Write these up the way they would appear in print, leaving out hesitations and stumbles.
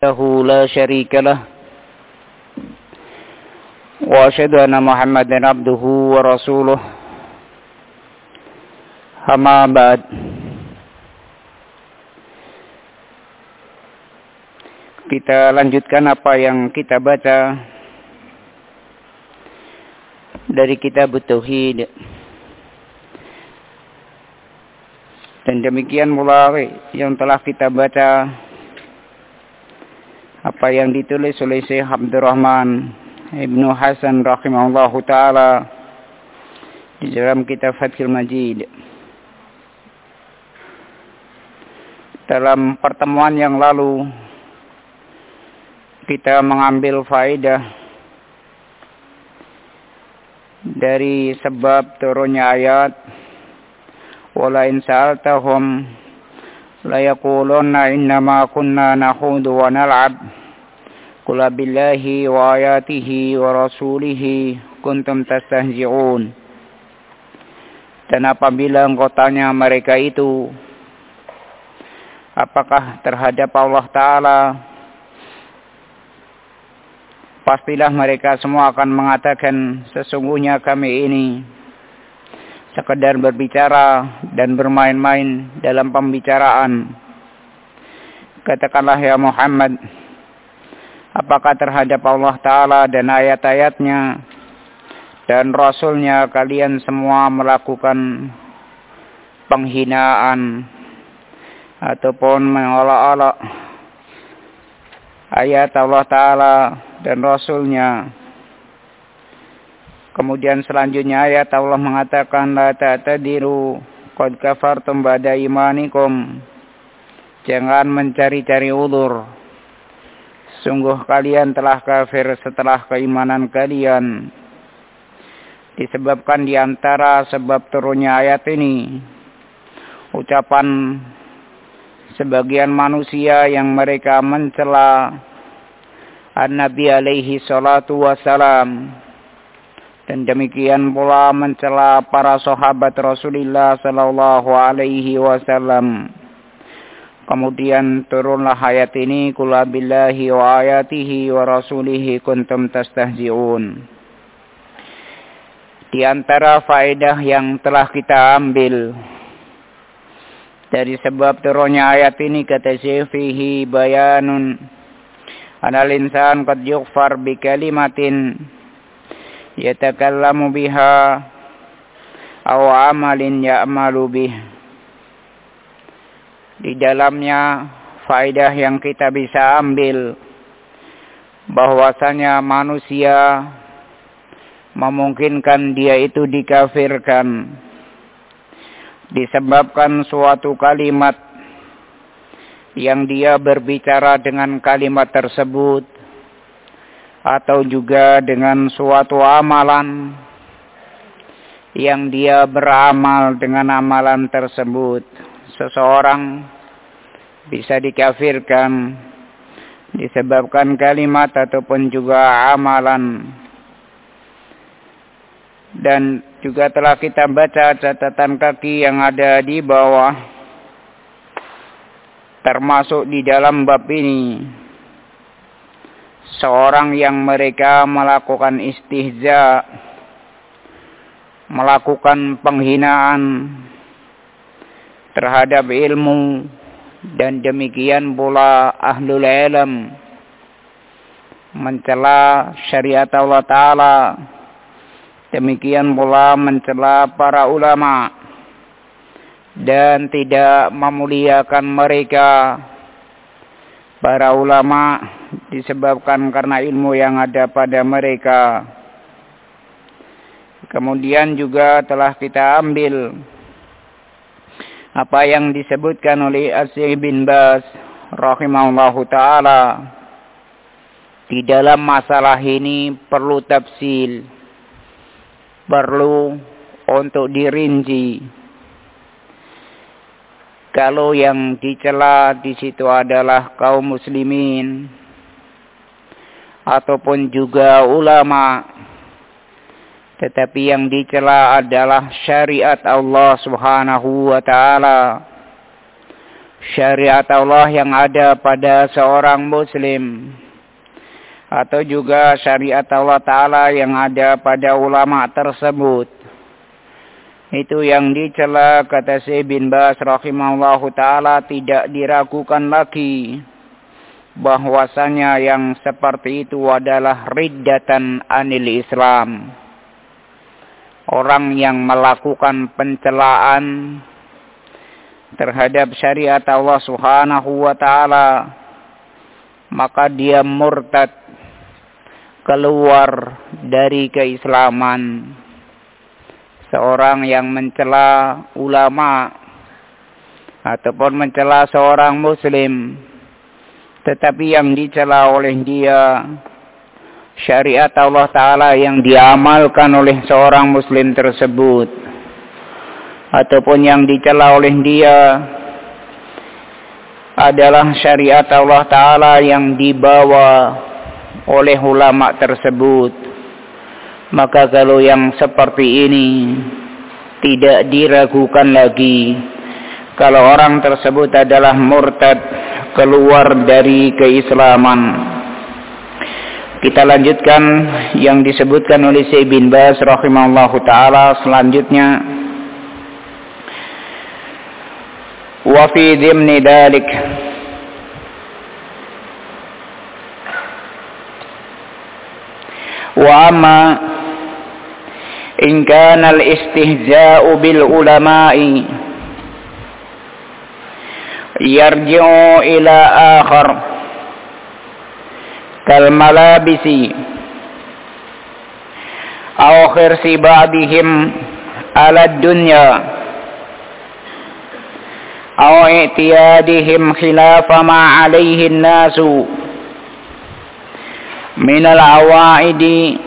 له لا شريك له وأشهد أن محمدا عبده ورسوله أما بعد. Kita lanjutkan apa yang kita baca dari kitab Tauhid. Dan demikian pula yang telah kita baca apa yang ditulis oleh Syekh Abdurrahman Ibnu Hasan rahimahullahu taala di dalam kitab Fathul Majid. Dalam pertemuan yang lalu kita mengambil faedah dari sebab turunnya ayat wala in sa'altahum la yaquluna innama kunna nakhudu wa nal'ab qul billahi wa ayatihi wa rasulihi kuntum tastahzi'un. Dan apabila engkau tanya mereka itu apakah terhadap Allah Ta'ala, pastilah mereka semua akan mengatakan sesungguhnya kami ini sekedar berbicara dan bermain-main dalam pembicaraan. Katakanlah ya Muhammad, apakah terhadap Allah Ta'ala dan ayat-ayatnya dan Rasulnya kalian semua melakukan penghinaan ataupun mengolok-olok ayat Allah Ta'ala dan Rasulnya? Kemudian selanjutnya ayat Allah mengatakan la ta'tadiru qad kafartum ba'da imanikum. Jangan mencari-cari uzur. Sungguh kalian telah kafir setelah keimanan kalian. Disebabkan di antara sebab turunnya ayat ini ucapan sebagian manusia yang mereka mencela An-Nabi alaihi salatu wassalam, dan demikian pula mencela para sahabat Rasulullah sallallahu alaihi wasallam. Kemudian turunlah ayat ini, qul billahi wa ayatihi wa rasulihi kuntum tastahzi'un. Di antara faedah yang telah kita ambil dari sebab turunnya ayat ini, kata Syekh, fihi bayanun anal insan qad yughfar bi kalimatin yatakallamu biha aw amalin ya'malu bih. Di dalamnya faedah yang kita bisa ambil bahwasanya manusia memungkinkan dia itu dikafirkan disebabkan suatu kalimat yang dia berbicara dengan kalimat tersebut, atau juga dengan suatu amalan yang dia beramal dengan amalan tersebut. Seseorang bisa dikafirkan disebabkan kalimat ataupun juga amalan. Dan juga telah kita baca catatan kaki yang ada di bawah, termasuk di dalam bab ini seorang yang mereka melakukan istihza, melakukan penghinaan terhadap ilmu, dan demikian pula ahlul ilm, mencela syariat Allah Ta'ala, demikian pula mencela para ulama dan tidak memuliakan mereka, para ulama, disebabkan karena ilmu yang ada pada mereka. Kemudian juga telah kita ambil apa yang disebutkan oleh Syekh bin Baz rahimahullahu taala. Di dalam masalah ini perlu tafsil, perlu untuk dirinci. Kalau yang dicela di situ adalah kaum muslimin ataupun juga ulama, tetapi yang dicela adalah syariat Allah Subhanahu wa taala, syariat Allah yang ada pada seorang muslim, atau juga syariat Allah Ta'ala yang ada pada ulama tersebut, itu yang dicela, kata Syekh bin Baz rahimahullahu ta'ala, tidak diragukan lagi bahwasanya yang seperti itu adalah riddatan anil Islam. Orang yang melakukan pencelaan terhadap syariat Allah Subhanahu wa ta'ala, maka dia murtad, keluar dari keislaman. Seorang yang mencela ulama ataupun mencela seorang muslim, tetapi yang dicela oleh dia syariat Allah Ta'ala yang diamalkan oleh seorang muslim tersebut, ataupun yang dicela oleh dia adalah syariat Allah Ta'ala yang dibawa oleh ulama tersebut, maka kalau yang seperti ini tidak diragukan lagi kalau orang tersebut adalah murtad, keluar dari keislaman. Kita lanjutkan yang disebutkan oleh Syekh bin Baz rahimahullahu ta'ala selanjutnya. Wa fi dhimni dalik, wa amma in kana al-istihza'u bil ulama'i yarji'u ila akhar kal malabisi aw khirsi ba'dihim ala dunya aw i'tiyadihim khilafa ma alayhi an-nasu min al-awa'idi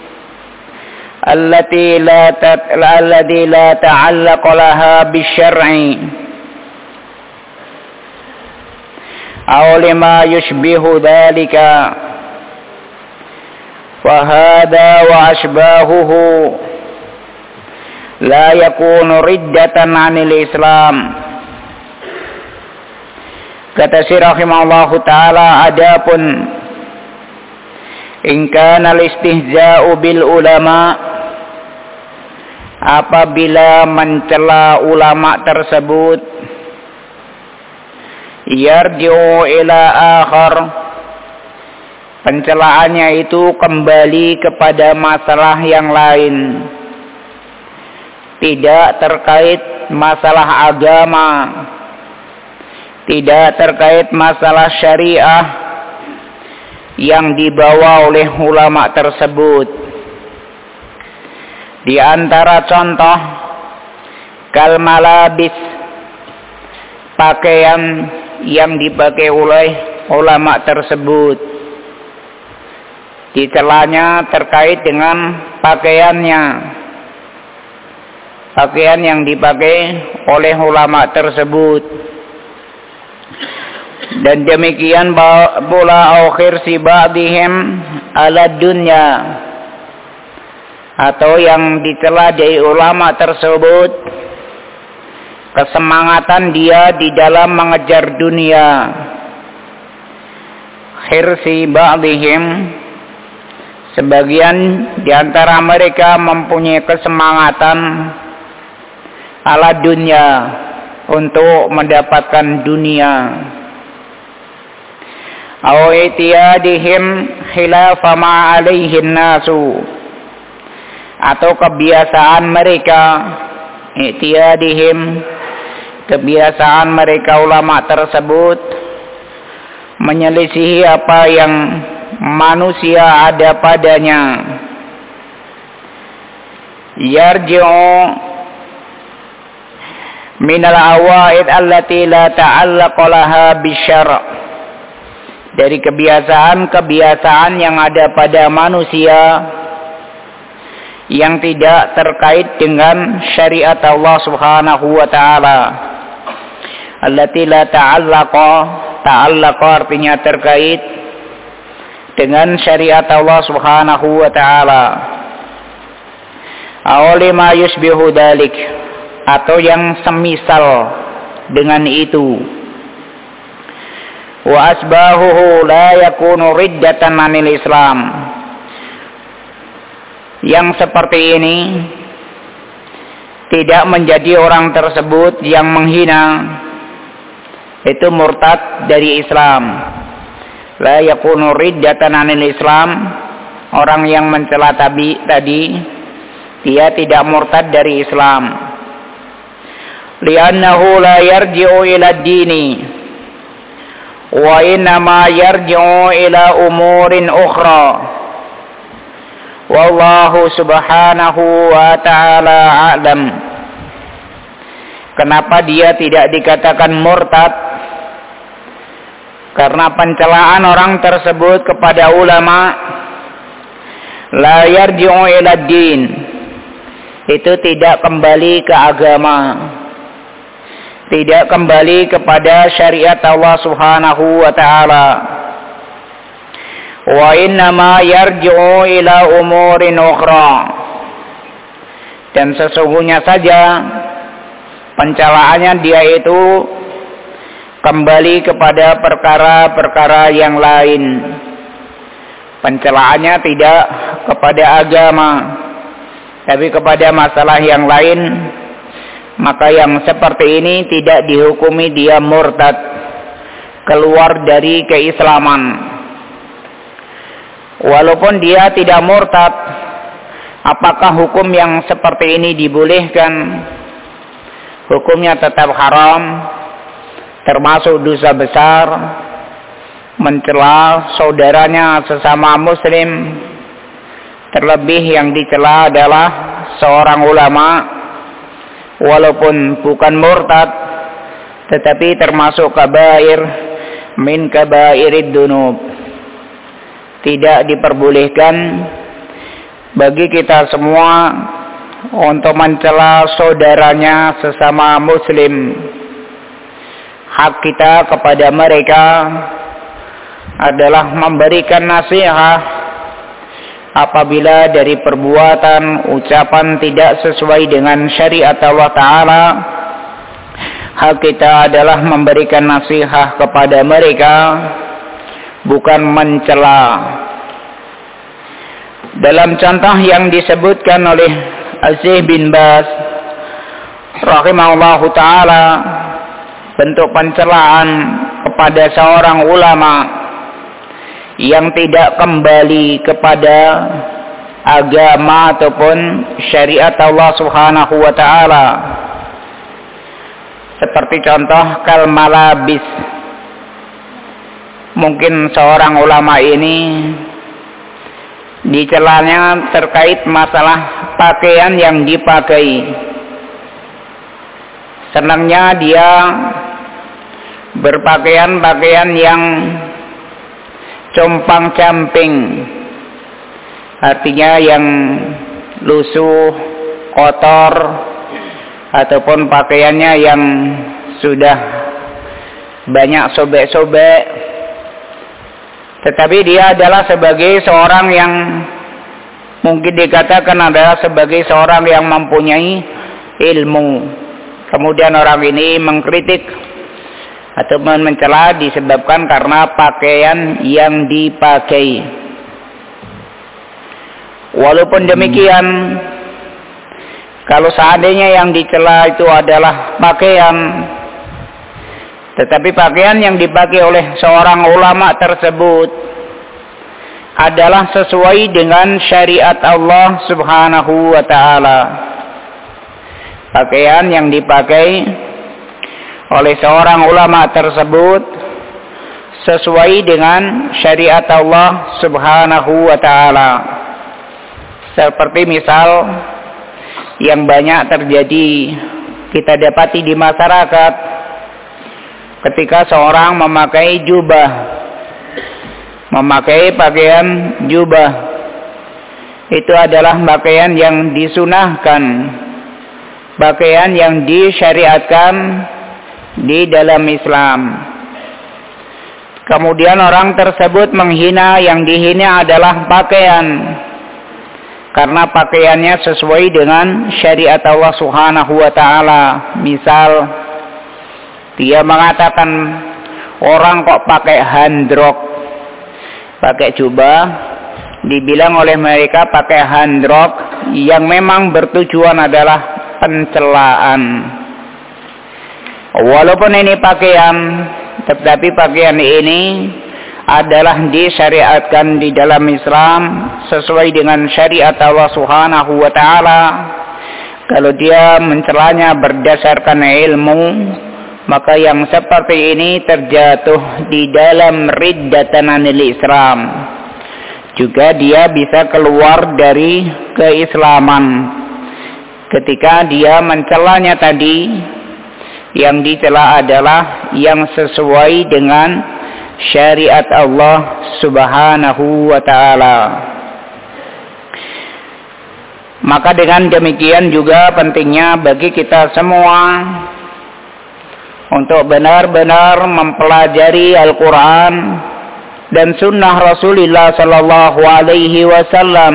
allati la ta'allaqa laha bisyar'i aw lima yushbihu dhalika fahada wa ashbahuhu la yakunu riddatan 'anil Islam. Kata Syekh rahimahullahu ta'ala, adapun in kana al-istihza'u bil ulama, apabila mencela ulama tersebut, yarji'u ila akhar, pencelaannya itu kembali kepada masalah yang lain, tidak terkait masalah agama, tidak terkait masalah syariah yang dibawa oleh ulama tersebut. Di antara contoh, kal malabis, pakaian yang dipakai oleh ulama tersebut, dicelanya terkait dengan pakaiannya, pakaian yang dipakai oleh ulama tersebut. Dan demikian pula akhir si ba'dihim ala dunya, atau yang dicela dari ulama tersebut kesemangatan dia di dalam mengejar dunia. Khirsi ba'dihim, sebagian di antara mereka mempunyai kesemangatan ala dunia, untuk mendapatkan dunia. Aw itiyadihim khilafa ma alaihi nasu, atau kebiasaan mereka, itiyadihim, kebiasaan mereka ulama tersebut menyelisihi apa yang manusia ada padanya. Yarji'u minal awaid allati la ta'allaqa laha bisyara', dari kebiasaan-kebiasaan yang ada pada manusia yang tidak terkait dengan syariat Allah Subhanahu wa ta'ala. Allati la ta'allaqa, ta'allaqa artinya terkait dengan syariat Allah Subhanahu wa ta'ala. Aw lima yushbihu dalik, atau yang semisal dengan itu, wa asbahuhu la yakunu riddatan 'anil Islam. Yang seperti ini tidak menjadi orang tersebut yang menghina itu murtad dari Islam. La yakunu riddatan 'anil Islam, orang yang mencela tadi dia tidak murtad dari Islam. Li'annahu la yarji'u ila ad-dini wa innama yarji'u ila umurin ukhra. Wallahu subhanahu wa ta'ala a'lam. Kenapa dia tidak dikatakan murtad? Karena pencelaan orang tersebut kepada ulama la yarji'u ila din, itu tidak kembali ke agama, tidak kembali kepada syariat Allah Subhanahu wa ta'ala. Wa innama yarji'u ila umurin ukhra, dan sesungguhnya saja pencelaannya dia itu kembali kepada perkara-perkara yang lain. Pencelaannya tidak kepada agama, tapi kepada masalah yang lain. Maka yang seperti ini tidak dihukumi dia murtad, keluar dari keislaman. Walaupun dia tidak murtad, apakah hukum yang seperti ini dibolehkan? Hukumnya tetap haram, termasuk dosa besar, mencela saudaranya sesama muslim. Terlebih yang dicela adalah seorang ulama, walaupun bukan murtad, tetapi termasuk kabair min kabairid dunub. Tidak diperbolehkan bagi kita semua untuk mencela saudaranya sesama muslim. Hak kita kepada mereka adalah memberikan nasihat apabila dari perbuatan, ucapan tidak sesuai dengan syariat Allah Ta'ala. Hak kita adalah memberikan nasihat kepada mereka, bukan mencela. Dalam contoh yang disebutkan oleh Syekh bin Baz rahimahullahu ta'ala, bentuk pencelaan kepada seorang ulama yang tidak kembali kepada agama ataupun syariat Allah Subhanahu wa ta'ala, seperti contoh kal malabis. Mungkin seorang ulama ini dicelanya terkait masalah pakaian yang dipakai. Senangnya dia berpakaian-pakaian yang compang-camping, artinya yang lusuh, kotor, ataupun pakaiannya yang sudah banyak sobek-sobek. Tetapi dia adalah sebagai seorang yang mungkin dikatakan adalah sebagai seorang yang mempunyai ilmu. Kemudian orang ini mengkritik atau mencela disebabkan karena pakaian yang dipakai. Walaupun demikian, kalau seandainya yang dicela itu adalah pakaian, tetapi pakaian yang dipakai oleh seorang ulama tersebut adalah sesuai dengan syariat Allah Subhanahu wa ta'ala. Pakaian yang dipakai oleh seorang ulama tersebut sesuai dengan syariat Allah Subhanahu wa ta'ala. Seperti misal yang banyak terjadi kita dapati di masyarakat, ketika seorang memakai jubah, memakai pakaian jubah, itu adalah pakaian yang disunahkan, pakaian yang disyariatkan di dalam Islam. Kemudian orang tersebut menghina, yang dihina adalah pakaian, karena pakaiannya sesuai dengan syariat Allah Subhanahu wa ta'ala. Misal dia mengatakan orang kok pakai handrok, pakai jubah, dibilang oleh mereka pakai handrok yang memang bertujuan adalah pencelaan. Walaupun ini pakaian, tetapi pakaian ini adalah disyariatkan di dalam Islam sesuai dengan syariat Allah Subhanahu wa taala. Kalau dia mencelanya berdasarkan ilmu, maka yang seperti ini terjatuh di dalam riddatan anil Islam. Juga dia bisa keluar dari keislaman ketika dia mencelanya tadi. Yang dicela adalah yang sesuai dengan syariat Allah Subhanahu wa taala. Maka dengan demikian juga pentingnya bagi kita semua untuk benar-benar mempelajari Al-Quran dan sunnah Rasulullah sallallahu alaihi wasallam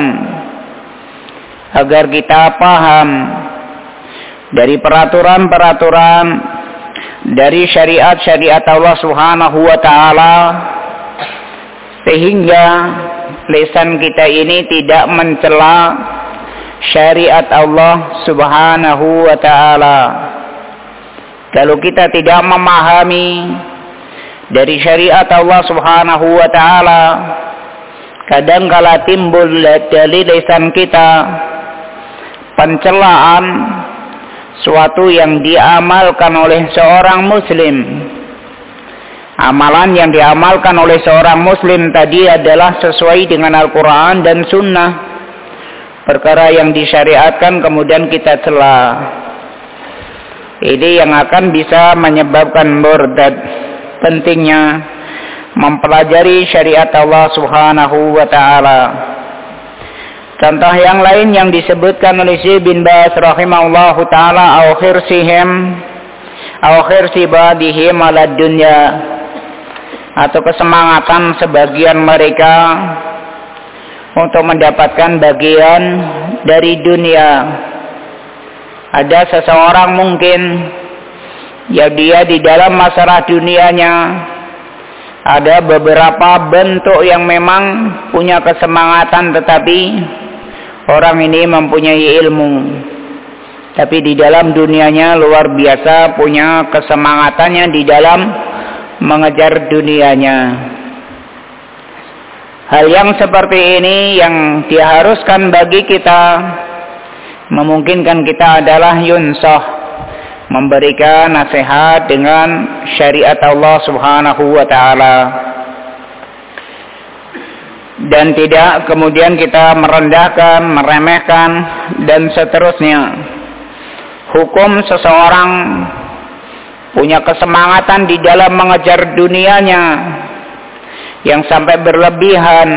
agar kita paham dari peraturan-peraturan dari syariat-syariat Allah Subhanahu wa taala, sehingga lisan kita ini tidak mencela syariat Allah Subhanahu wa taala. Kalau kita tidak memahami dari syariat Allah Subhanahu wa taala, kadangkala timbul dari lisan kita pencelaan suatu yang diamalkan oleh seorang muslim. Amalan yang diamalkan oleh seorang muslim tadi adalah sesuai dengan Al-Quran dan Sunnah. Perkara yang disyariatkan kemudian kita cela. Ini yang akan bisa menyebabkan murtad. Pentingnya mempelajari syariat Allah Subhanahu wa taala. Contoh yang lain yang disebutkan oleh Syekh bin Baz rahimahullahu taala, au khirsibadihim ala dunya, atau kesemangatan sebagian mereka untuk mendapatkan bagian dari dunia. Ada seseorang mungkin ya dia di dalam masalah dunianya ada beberapa bentuk yang memang punya kesemangatan, tetapi orang ini mempunyai ilmu, tapi di dalam dunianya luar biasa punya kesemangatannya di dalam mengejar dunianya. Hal yang seperti ini yang diharuskan bagi kita, memungkinkan kita adalah yunsah, memberikan nasihat dengan syariat Allah Subhanahu wa taala. Dan tidak kemudian kita merendahkan, meremehkan, dan seterusnya. Hukum seseorang punya kesemangatan di dalam mengejar dunianya yang sampai berlebihan,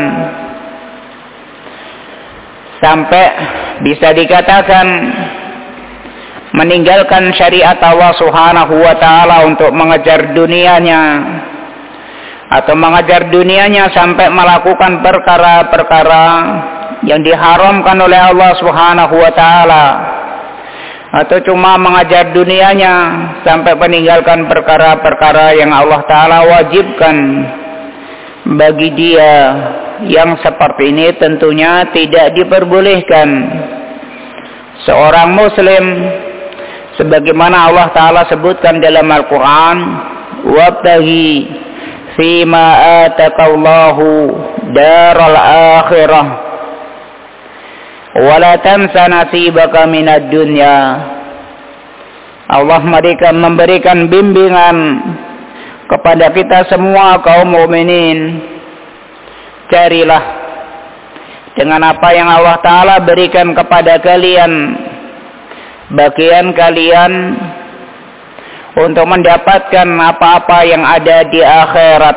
sampai bisa dikatakan meninggalkan syariat Allah Subhanahu wa taala untuk mengejar dunianya, atau mengejar dunianya sampai melakukan perkara-perkara yang diharamkan oleh Allah Subhanahu wa taala, atau cuma mengejar dunianya sampai meninggalkan perkara-perkara yang Allah taala wajibkan bagi dia. Yang seperti ini tentunya tidak diperbolehkan. Seorang muslim, sebagaimana Allah taala sebutkan dalam Al-Quran, wabtaghi fima atakallahu daral akhirah wala tansa nasibaka minad dunya. Allah memberikan bimbingan kepada kita semua kaum mukminin, carilah dengan apa yang Allah taala berikan kepada kalian bagian kalian untuk mendapatkan apa-apa yang ada di akhirat.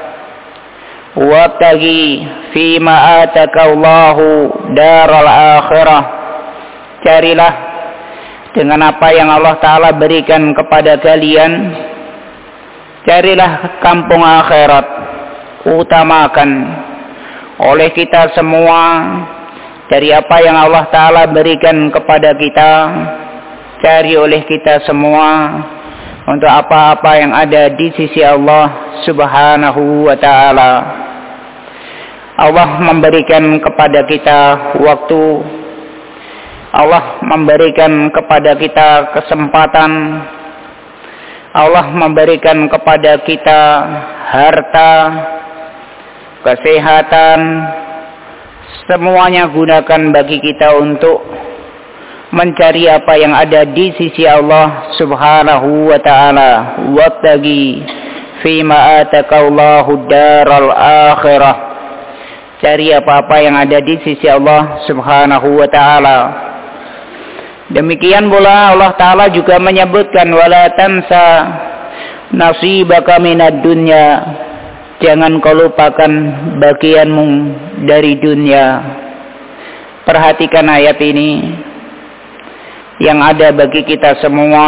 Wabtaghi fima atakallahu daral akhirah, carilah dengan apa yang Allah taala berikan kepada kalian, carilah kampung akhirat. Utamakan oleh kita semua dari apa yang Allah taala berikan kepada kita, cari oleh kita semua untuk apa-apa yang ada di sisi Allah Subhanahu wa ta'ala. Allah memberikan kepada kita waktu, Allah memberikan kepada kita kesempatan, Allah memberikan kepada kita harta, kesehatan, semuanya gunakan bagi kita untuk mencari apa yang ada di sisi Allah Subhanahu wa ta'ala. Wabtagi fima atakallahu daral akhirah. Cari apa-apa yang ada di sisi Allah Subhanahu wa ta'ala. Demikian pula Allah Ta'ala juga menyebutkan wala tansa nasibaka minad dunya. Jangan kau lupakan bagianmu dari dunia. Perhatikan ayat ini. Yang ada bagi kita semua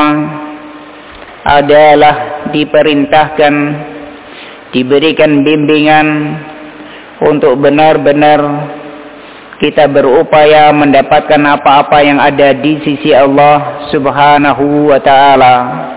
adalah diperintahkan, diberikan bimbingan untuk benar-benar kita berupaya mendapatkan apa-apa yang ada di sisi Allah Subhanahu wa ta'ala.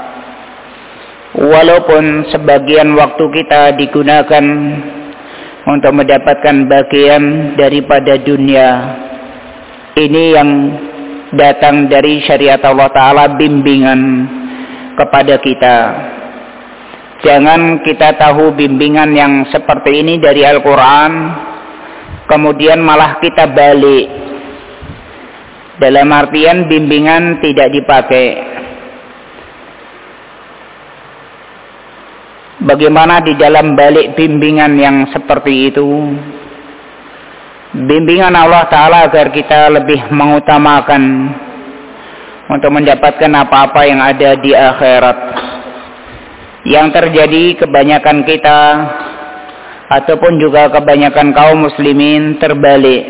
Walaupun sebagian waktu kita digunakan untuk mendapatkan bagian daripada dunia. Ini yang datang dari syariat Allah Ta'ala, bimbingan kepada kita. Jangan kita tahu bimbingan yang seperti ini dari Al-Quran, kemudian malah kita balik. Dalam artian bimbingan tidak dipakai. Bagaimana di dalam balik bimbingan yang seperti itu? Bimbingan Allah Ta'ala agar kita lebih mengutamakan untuk mendapatkan apa-apa yang ada di akhirat. Yang terjadi kebanyakan kita ataupun juga kebanyakan kaum muslimin terbalik.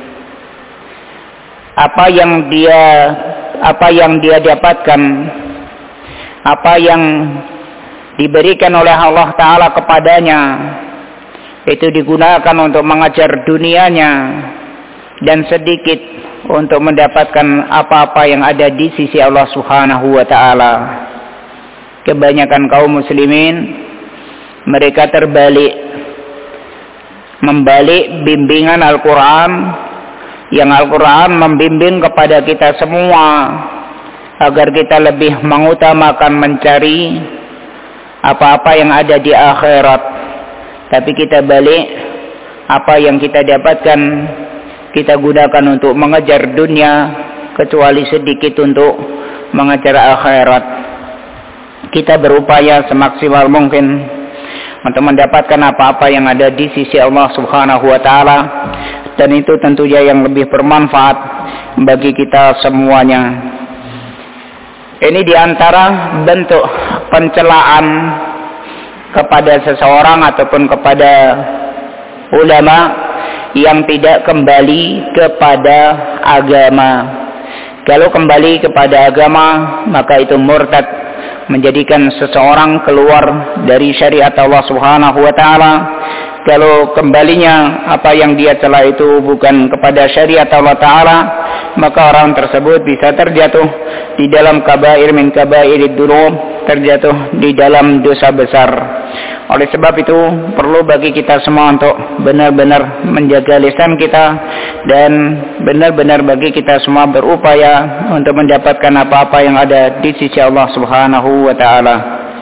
Apa yang dia dapatkan, apa yang diberikan oleh Allah Ta'ala kepadanya, itu digunakan untuk mengejar dunianya dan sedikit untuk mendapatkan apa-apa yang ada di sisi Allah Subhanahu wa ta'ala. Kebanyakan kaum muslimin mereka terbalik, membalik bimbingan Al-Quran, yang Al-Quran membimbing kepada kita semua agar kita lebih mengutamakan mencari apa-apa yang ada di akhirat. Tapi kita balik, apa yang kita dapatkan kita gunakan untuk mengejar dunia, kecuali sedikit untuk mengejar akhirat. Kita berupaya semaksimal mungkin untuk mendapatkan apa-apa yang ada di sisi Allah Subhanahu wa ta'ala, dan itu tentunya yang lebih bermanfaat bagi kita semuanya. Ini diantara bentuk pencelaan kepada seseorang ataupun kepada ulama yang tidak kembali kepada agama. Kalau kembali kepada agama, maka itu murtad, menjadikan seseorang keluar dari syariat Allah Subhanahu wa ta'ala. Kalau kembalinya apa yang dia celah itu bukan kepada syariat Allah Ta'ala, maka orang tersebut bisa terjatuh di dalam kabair min kabairid dzunub, terjatuh di dalam dosa besar. Oleh sebab itu perlu bagi kita semua untuk benar-benar menjaga lisan kita, dan benar-benar bagi kita semua berupaya untuk mendapatkan apa-apa yang ada di sisi Allah Subhanahu wa ta'ala.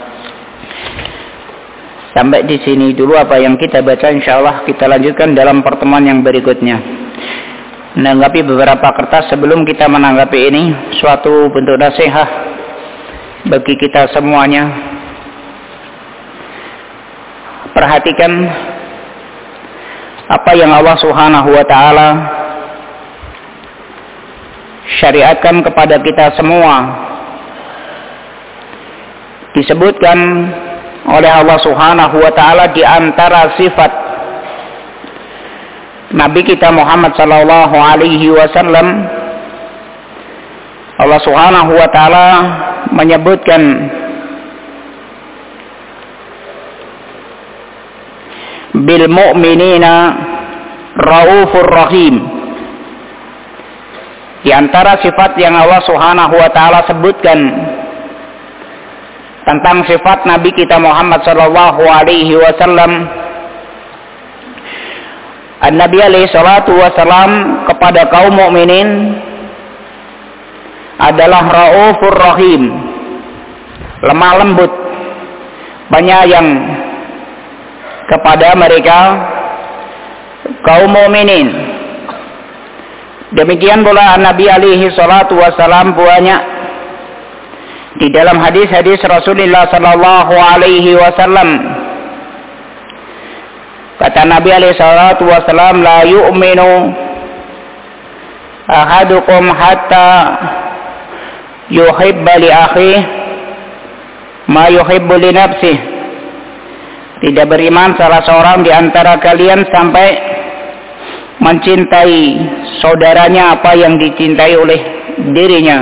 Sampai di sini dulu apa yang kita baca, insyaallah kita lanjutkan dalam pertemuan yang berikutnya. Menanggapi beberapa kertas sebelum kita menanggapi ini, suatu bentuk nasihat bagi kita semuanya. Perhatikan apa yang Allah Subhanahu wa ta'ala syariatkan kepada kita semua. Disebutkan oleh Allah Subhanahu wa ta'ala di antara sifat Nabi kita Muhammad sallallahu alaihi wasallam, Allah Subhanahu wa ta'ala menyebutkan bil mu'minina raufur rahim. Di antara sifat yang Allah Subhanahu wa ta'ala sebutkan tentang sifat Nabi kita Muhammad sallallahu alaihi wasallam. Nabi alaihi salatu wasallam kepada kaum mukminin adalah Raufur Rahim, lemah lembut, penyayang kepada mereka kaum mukminin. Demikian pula Nabi alaihi salatu wasallam banyak di dalam hadis-hadis Rasulullah sallallahu alaihi wasallam. Kata Nabi alaihi salatu wasallam, la yu'minu ahadukum hatta yuhibba li akhihi ma yuhibbu li nafsihi. Tidak beriman salah seorang di antara kalian sampai mencintai saudaranya apa yang dicintai oleh dirinya.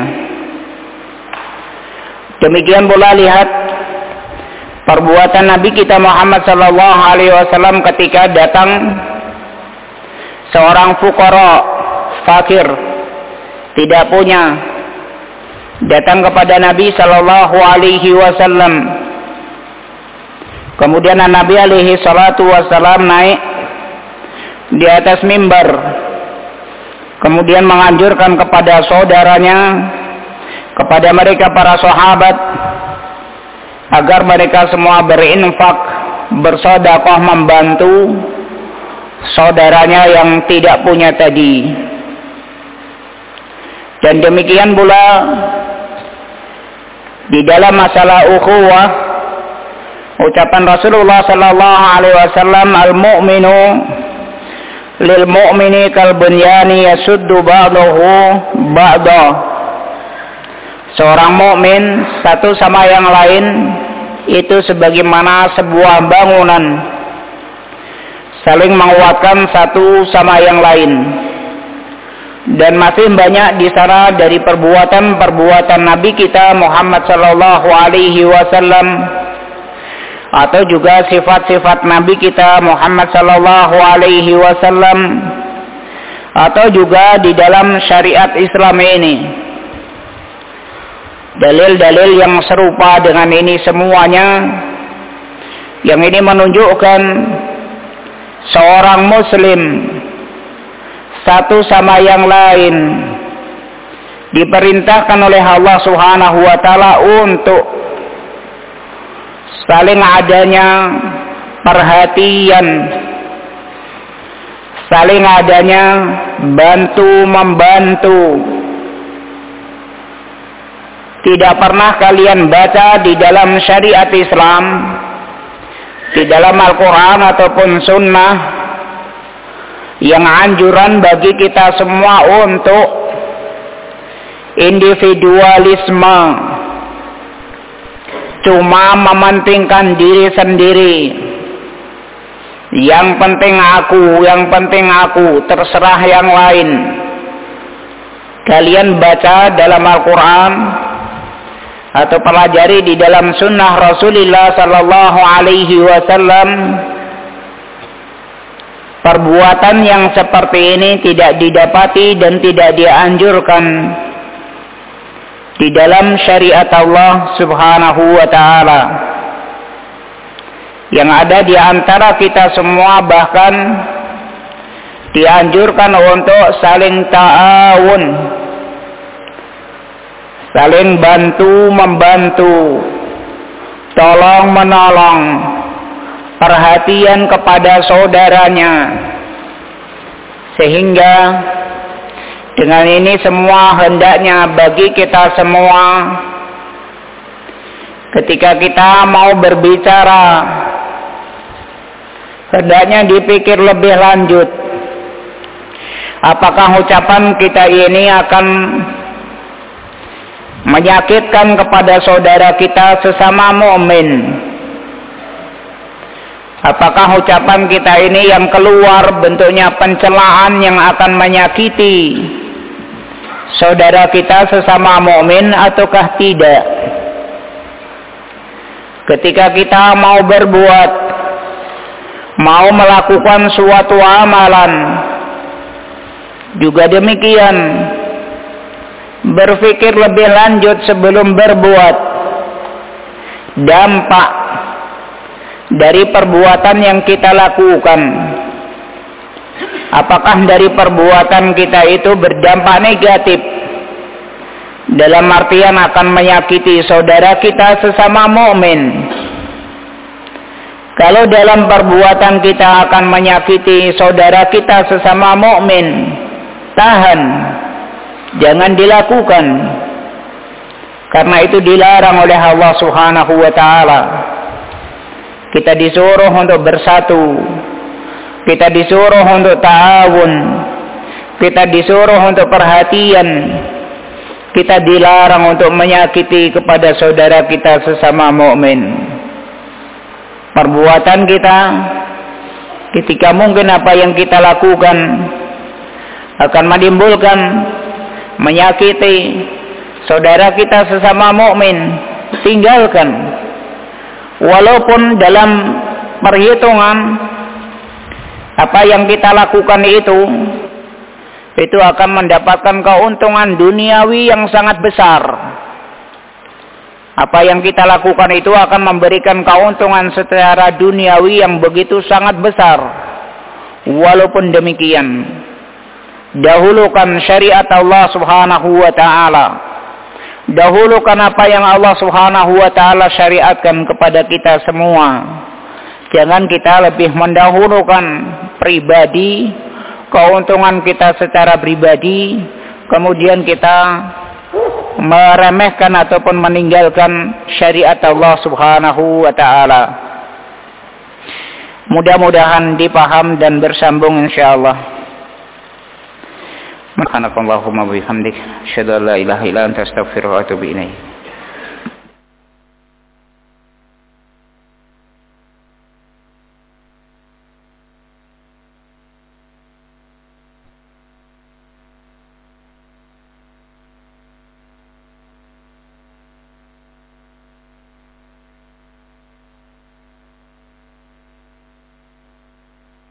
Demikian pula lihat perbuatan Nabi kita Muhammad sallallahu alaihi wasallam ketika datang seorang fuqara, fakir, tidak punya, datang kepada Nabi sallallahu alaihi wasallam. Kemudian Nabi alaihi salatu wasallam naik di atas mimbar, kemudian menganjurkan kepada saudaranya, kepada mereka para sahabat, agar mereka semua berinfak, bersedekah, membantu saudaranya yang tidak punya tadi. Dan demikian pula di dalam masalah ukhuwah, ucapan Rasulullah sallallahu alaihi wasallam, al-mu'minu lil mu'mini kal bunyani yasuddu ba'dahu ba'da. Seorang mukmin satu sama yang lain itu sebagaimana sebuah bangunan, saling menguatkan satu sama yang lain. Dan masih banyak di sana dari perbuatan-perbuatan Nabi kita Muhammad sallallahu alaihi wasallam, atau juga sifat-sifat Nabi kita Muhammad sallallahu alaihi wasallam, atau juga di dalam syariat Islam ini dalil-dalil yang serupa dengan ini semuanya, yang ini menunjukkan seorang muslim satu sama yang lain diperintahkan oleh Allah Subhanahu wa taala untuk saling adanya perhatian, saling adanya bantu membantu. Tidak pernah kalian baca di dalam syariat Islam, di dalam Al-Quran ataupun Sunnah, yang anjuran bagi kita semua untuk individualisme, cuma mementingkan diri sendiri. Yang penting aku, terserah yang lain. Kalian baca dalam Al-Quran atau pelajari di dalam sunnah Rasulullah sallallahu alaihi wasallam, perbuatan yang seperti ini tidak didapati dan tidak dianjurkan di dalam syariat Allah Subhanahu wa taala. Yang ada di antara kita semua bahkan dianjurkan untuk saling ta'awun, saling bantu membantu, tolong menolong, perhatian kepada saudaranya. Sehingga dengan ini semua hendaknya bagi kita semua, ketika kita mau berbicara, hendaknya dipikir lebih lanjut. Apakah ucapan kita ini akan menyakitkan kepada saudara kita sesama mukmin? Apakah ucapan kita ini yang keluar bentuknya pencelaan yang akan menyakiti saudara kita sesama mukmin ataukah tidak? Ketika kita mau berbuat, mau melakukan suatu amalan, juga demikian, berpikir lebih lanjut sebelum berbuat. dampak dari perbuatan yang kita lakukan. Apakah dari perbuatan kita itu berdampak negatif, dalam artian akan menyakiti saudara kita sesama mukmin? Kalau dalam perbuatan kita akan menyakiti saudara kita sesama mukmin, tahan, jangan dilakukan. Karena itu dilarang oleh Allah Subhanahu wa taala. Kita disuruh untuk bersatu. Kita disuruh untuk ta'awun. Kita disuruh untuk perhatian. Kita dilarang untuk menyakiti kepada saudara kita sesama mukmin. Perbuatan kita ketika mungkin apa yang kita lakukan akan menimbulkan menyakiti saudara kita sesama mukmin, tinggalkan. Walaupun dalam perhitungan apa yang kita lakukan itu akan mendapatkan keuntungan duniawi yang sangat besar. Apa yang kita lakukan itu akan memberikan keuntungan secara duniawi yang begitu sangat besar. Walaupun demikian, dahulukan syariat Allah Subhanahu wa taala. Dahulukan apa yang Allah Subhanahu wa taala syariatkan kepada kita semua. Jangan kita lebih mendahulukan pribadi, keuntungan kita secara pribadi, kemudian kita meremehkan ataupun meninggalkan syariat Allah Subhanahu wa taala. Mudah-mudahan dipaham dan bersambung insyaallah. Subhanakallahumma wa bihamdik, asyhadu an la ilaha illa anta, astaghfiruka wa atubu ilaik.